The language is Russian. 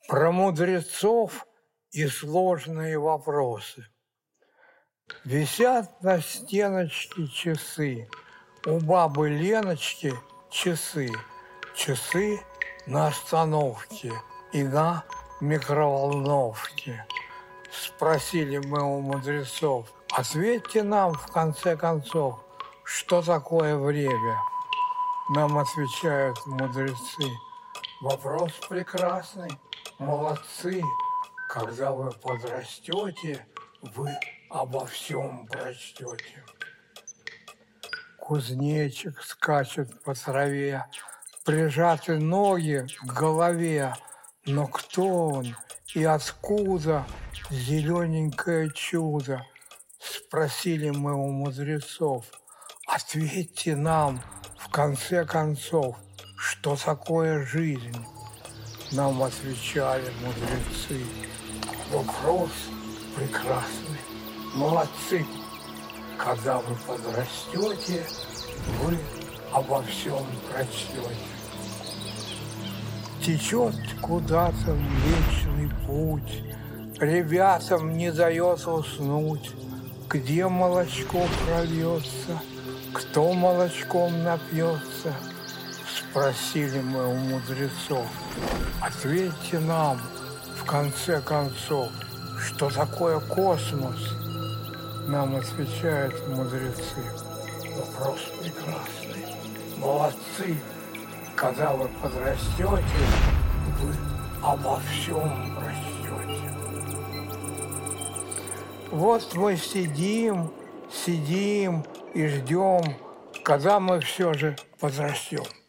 Про мудрецов и сложные вопросы. Висят на стеночке часы, у бабы Леночки часы, часы на остановке и на микроволновке. Спросили мы у мудрецов, ответьте нам в конце концов, что такое время? Нам отвечают мудрецы, вопрос прекрасный, молодцы, когда вы подрастете, вы обо всем прочтете. Кузнечик скачет по траве, прижаты ноги к голове, но кто он и откуда зелененькое чудо? Спросили мы у мудрецов, ответьте нам в конце концов, что такое жизнь? Нам отвечали мудрецы, вопрос прекрасный, молодцы, когда вы подрастете, вы обо всем прочтете. Течет куда-то Млечный Путь, ребятам не дает уснуть, где молочко прольется, кто молочком напьется. Спросили мы у мудрецов, ответьте нам в конце концов, что такое космос? Нам отвечают мудрецы, вопрос прекрасный, молодцы, когда вы подрастете, вы обо всем прочтете. Вот мы сидим и ждем, когда мы все же подрастем.